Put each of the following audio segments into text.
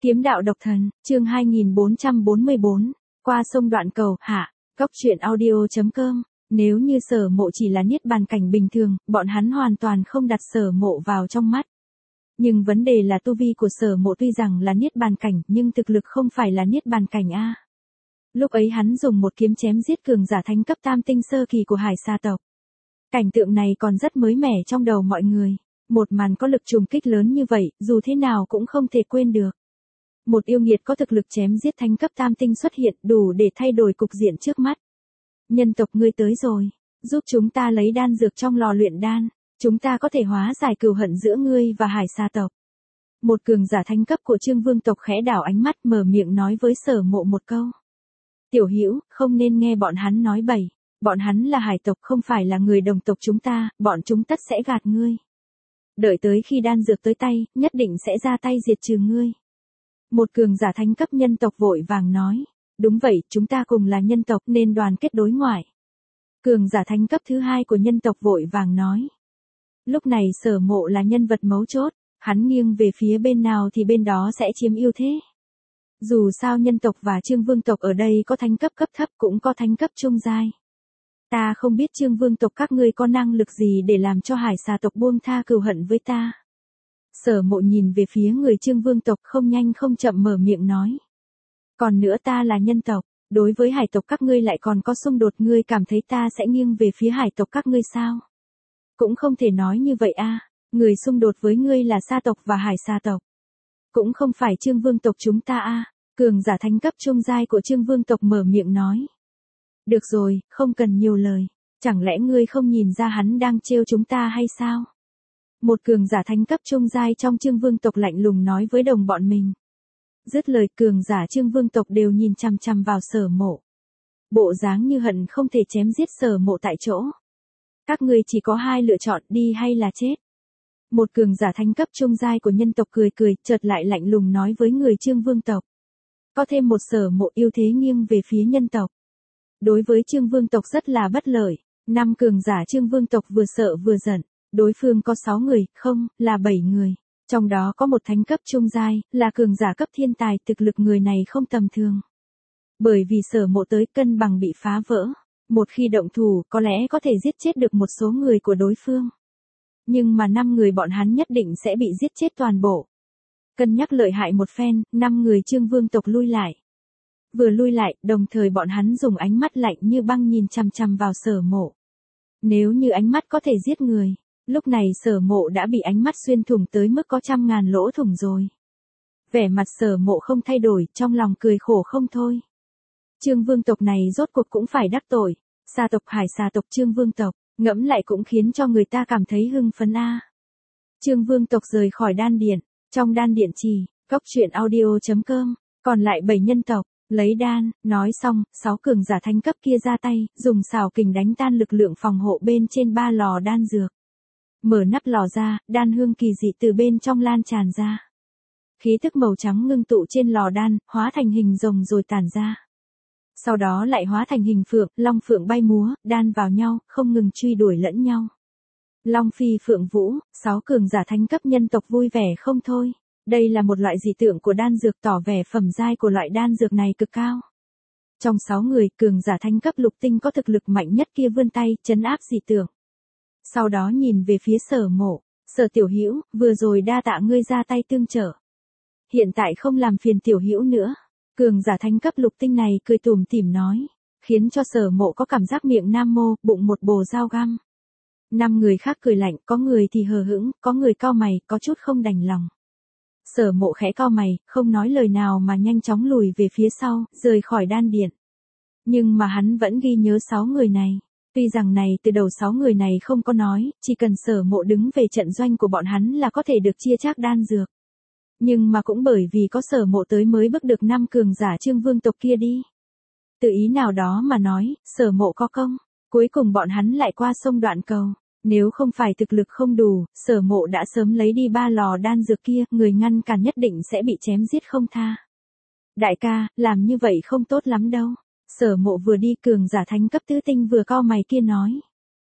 Kiếm đạo độc thần, chương 2444, qua sông Đoạn Cầu, hạ, góc truyện audio.com. Nếu như Sở Mộ chỉ là niết bàn cảnh bình thường, bọn hắn hoàn toàn không đặt Sở Mộ vào trong mắt. Nhưng vấn đề là tu vi của Sở Mộ tuy rằng là niết bàn cảnh, nhưng thực lực không phải là niết bàn cảnh a. Lúc ấy hắn dùng một kiếm chém giết cường giả thánh cấp tam tinh sơ kỳ của Hải Sa tộc. Cảnh tượng này còn rất mới mẻ trong đầu mọi người. Một màn có lực trùng kích lớn như vậy, dù thế nào cũng không thể quên được. Một yêu nghiệt có thực lực chém giết thánh cấp tam tinh xuất hiện đủ để thay đổi cục diện trước mắt. Nhân tộc ngươi tới rồi, giúp chúng ta lấy đan dược trong lò luyện đan, chúng ta có thể hóa giải cừu hận giữa ngươi và Hải Sa tộc. Một cường giả thánh cấp của Trương Vương tộc khẽ đảo ánh mắt mở miệng nói với Sở Mộ một câu. Tiểu Hữu, không nên nghe bọn hắn nói bậy, bọn hắn là hải tộc không phải là người đồng tộc chúng ta, bọn chúng tất sẽ gạt ngươi. Đợi tới khi đan dược tới tay, nhất định sẽ ra tay diệt trừ ngươi. Một cường giả thánh cấp nhân tộc vội vàng nói, đúng vậy, chúng ta cùng là nhân tộc nên đoàn kết đối ngoại. Cường giả thánh cấp thứ hai của nhân tộc vội vàng nói. Lúc này Sở Mộ là nhân vật mấu chốt, hắn nghiêng về phía bên nào thì bên đó sẽ chiếm ưu thế. Dù sao nhân tộc và Trương Vương tộc ở đây có thánh cấp cấp thấp cũng có thánh cấp trung giai. Ta không biết Trương Vương tộc các ngươi có năng lực gì để làm cho Hải Sa tộc buông tha cừu hận với ta. Sở Mộ nhìn về phía người Trương Vương tộc không nhanh không chậm mở miệng nói. Còn nữa ta là nhân tộc, đối với hải tộc các ngươi lại còn có xung đột, ngươi cảm thấy ta sẽ nghiêng về phía hải tộc các ngươi sao? Cũng không thể nói như vậy a, người xung đột với ngươi là Sa tộc và Hải Sa tộc. Cũng không phải Trương Vương tộc chúng ta a. Cường giả thánh cấp trung giai của Trương Vương tộc mở miệng nói. Được rồi, không cần nhiều lời, chẳng lẽ ngươi không nhìn ra hắn đang trêu chúng ta hay sao? Một cường giả thánh cấp trung giai trong Trương Vương tộc lạnh lùng nói với đồng bọn mình. Dứt lời cường giả Trương Vương tộc đều nhìn chằm chằm vào Sở Mộ. Bộ dáng như hận không thể chém giết Sở Mộ tại chỗ. Các ngươi chỉ có hai lựa chọn, đi hay là chết. Một cường giả thánh cấp trung giai của nhân tộc cười cười, chợt lại lạnh lùng nói với người Trương Vương tộc. Có thêm một Sở Mộ ưu thế nghiêng về phía nhân tộc. Đối với Trương Vương tộc rất là bất lợi, 5 cường giả Trương Vương tộc vừa sợ vừa giận, đối phương có 6 người, không, là 7 người. Trong đó có một thánh cấp trung giai, là cường giả cấp thiên tài, thực lực người này không tầm thường. Bởi vì Sở Mộ tới cân bằng bị phá vỡ, một khi động thủ có lẽ có thể giết chết được một số người của đối phương. Nhưng mà 5 người bọn hắn nhất định sẽ bị giết chết toàn bộ. Cân nhắc lợi hại một phen, 5 người Trương Vương tộc lui lại. Vừa lui lại, đồng thời bọn hắn dùng ánh mắt lạnh như băng nhìn chằm chằm vào Sở Mộ. Nếu như ánh mắt có thể giết người, lúc này Sở Mộ đã bị ánh mắt xuyên thủng tới mức có 100.000 lỗ thủng rồi. Vẻ mặt Sở Mộ không thay đổi, trong lòng cười khổ không thôi. Trương Vương tộc này rốt cuộc cũng phải đắc tội. Sa tộc Hải Sa tộc Trương Vương tộc, ngẫm lại cũng khiến cho người ta cảm thấy hưng phấn a. Trương Vương tộc rời khỏi đan điện, trong đan điện trì, góc truyện audio.com, còn lại 7 nhân tộc. Lấy đan, nói xong, 6 cường giả thánh cấp kia ra tay, dùng xảo kình đánh tan lực lượng phòng hộ bên trên 3 lò đan dược. Mở nắp lò ra, đan hương kỳ dị từ bên trong lan tràn ra. Khí tức màu trắng ngưng tụ trên lò đan, hóa thành hình rồng rồi tản ra. Sau đó lại hóa thành hình phượng, long phượng bay múa, đan vào nhau, không ngừng truy đuổi lẫn nhau. Long phi phượng vũ, 6 cường giả thánh cấp nhân tộc vui vẻ không thôi. Đây là một loại dị tượng của đan dược, tỏ vẻ phẩm giai của loại đan dược này cực cao. Trong 6 người, cường giả thánh cấp lục tinh có thực lực mạnh nhất kia vươn tay, trấn áp dị tượng. Sau đó nhìn về phía Sở Mộ, Sở tiểu hữu, vừa rồi đa tạ ngươi ra tay tương trợ. Hiện tại không làm phiền tiểu hữu nữa. Cường giả thánh cấp lục tinh này cười tủm tỉm nói, khiến cho Sở Mộ có cảm giác miệng nam mô, bụng một bồ dao găm. 5 người khác cười lạnh, có người thì hờ hững, có người cau mày, có chút không đành lòng. Sở Mộ khẽ cau mày, không nói lời nào mà nhanh chóng lùi về phía sau, rời khỏi đan điện. Nhưng mà hắn vẫn ghi nhớ 6 người này. Tuy rằng này từ đầu 6 người này không có nói, chỉ cần Sở Mộ đứng về trận doanh của bọn hắn là có thể được chia chác đan dược. Nhưng mà cũng bởi vì có Sở Mộ tới mới bước được 5 cường giả Trương Vương tộc kia đi. Từ ý nào đó mà nói, Sở Mộ có công, cuối cùng bọn hắn lại qua sông Đoạn Cầu. Nếu không phải thực lực không đủ, Sở Mộ đã sớm lấy đi 3 lò đan dược kia, người ngăn cản nhất định sẽ bị chém giết không tha. Đại ca, làm như vậy không tốt lắm đâu. Sở Mộ vừa đi, cường giả thánh cấp tứ tinh vừa cau mày kia nói.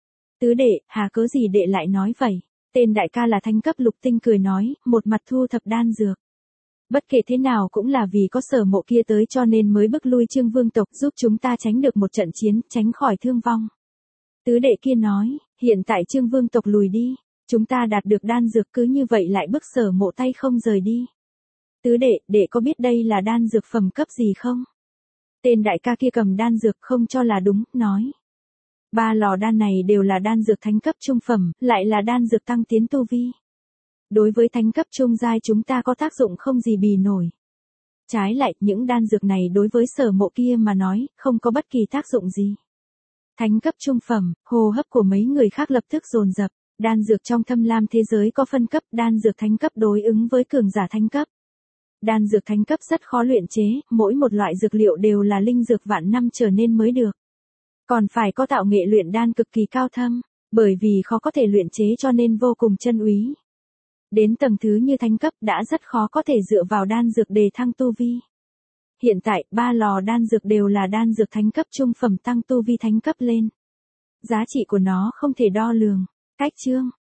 Tứ đệ, hà cớ gì đệ lại nói vậy? Tên đại ca là thánh cấp lục tinh cười nói, một mặt thu thập đan dược. Bất kể thế nào cũng là vì có Sở Mộ kia tới cho nên mới bức lui Trương Vương tộc, giúp chúng ta tránh được một trận chiến, tránh khỏi thương vong. Tứ đệ kia nói, hiện tại Trương Vương tộc lùi đi, chúng ta đạt được đan dược cứ như vậy lại bức Sở Mộ tay không rời đi. Tứ đệ, đệ có biết đây là đan dược phẩm cấp gì không? Tên đại ca kia cầm đan dược không cho là đúng, nói. 3 lò đan này đều là đan dược thánh cấp trung phẩm, lại là đan dược tăng tiến tu vi. Đối với thánh cấp trung giai chúng ta có tác dụng không gì bì nổi. Trái lại, những đan dược này đối với Sở Mộ kia mà nói, không có bất kỳ tác dụng gì. Thánh cấp trung phẩm, hô hấp của mấy người khác lập tức dồn dập. Đan dược trong Thâm Lam thế giới có phân cấp, đan dược thánh cấp đối ứng với cường giả thánh cấp. Đan dược thánh cấp rất khó luyện chế, mỗi một loại dược liệu đều là linh dược vạn năm trở nên mới được. Còn phải có tạo nghệ luyện đan cực kỳ cao thâm, bởi vì khó có thể luyện chế cho nên vô cùng chân úy. Đến tầng thứ như thánh cấp đã rất khó có thể dựa vào đan dược đề thăng tu vi. Hiện tại, 3 lò đan dược đều là đan dược thánh cấp trung phẩm tăng tu vi thánh cấp lên. Giá trị của nó không thể đo lường. Cách chương